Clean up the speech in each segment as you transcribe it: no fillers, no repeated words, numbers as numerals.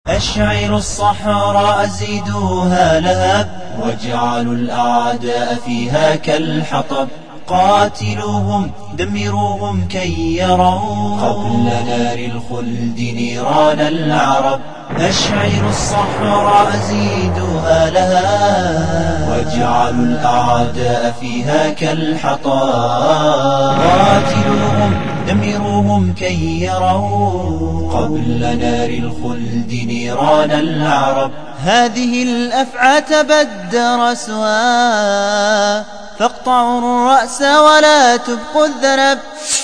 أشعلوا الصحراء زيدوها لهب، واجعلوا الأعداء فيها كالحطب. قاتلوهم دمروهم كي يروا قبل نار الخلد نيران العرب. أشعلوا الصحراء زيدوها لهب، واجعلوا الأعداء فيها كالحطب. قاتلوهم دمروهم كي يروا قبل نار الخلد نيران العرب. هذه الأفعى تبدر سواء، فاقطعوا الرأس ولا تبقوا الذنب.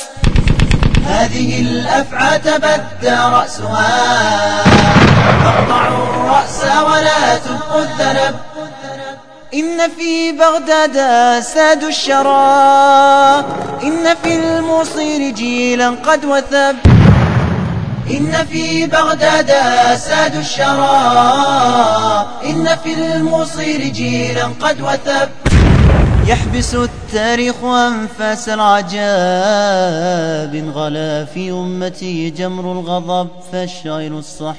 هذه الأفعى تبدر سواء، فاقطعوا الرأس ولا تبقوا الذنب. إن في بغداد سادوا الشرى، إن في الموصل جيلا قد وثب. إن في بغداد سادوا الشرى، إن في الموصل جيلا قد وثب. يحبس التاريخ أنفاس العجاب، غلا في أمتي جمر الغضب. فاشعلوا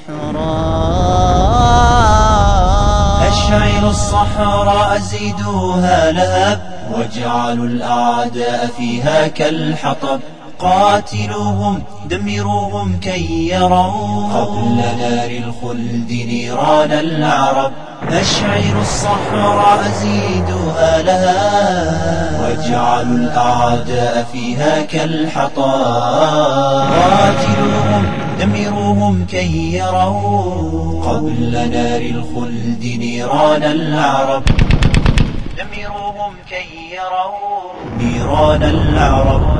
الصحراء، أشعلوا الصحراء زيدوها لهب، واجعلوا الأعداء فيها كالحطب. قاتلوهم دمروهم كي يروا قبل نار الخلد نيران العرب. أشعلوا الصحراء زيدوها لهب، واجعلوا الأعداء فيها كالحطب. قاتلوهم دمروهم كي يروا قبل نار الخلد نيران العرب. دمروهم كي يروا نيران العرب.